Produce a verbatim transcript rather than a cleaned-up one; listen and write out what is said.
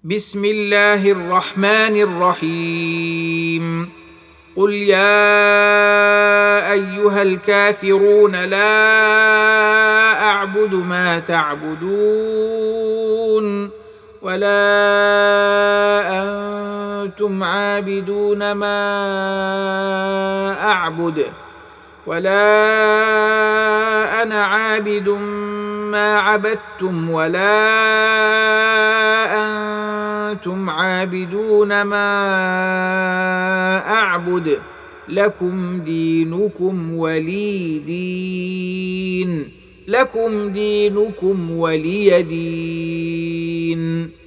بسم الله الرحمن الرحيم قل يا ايها الكافرون لا اعبد ما تعبدون ولا انتم عابدون ما اعبد ولا انا عابد ما عبدتم ولا انتم عابدون ما اعبد لكم دينكم ولي دين لكم دينكم ولي دين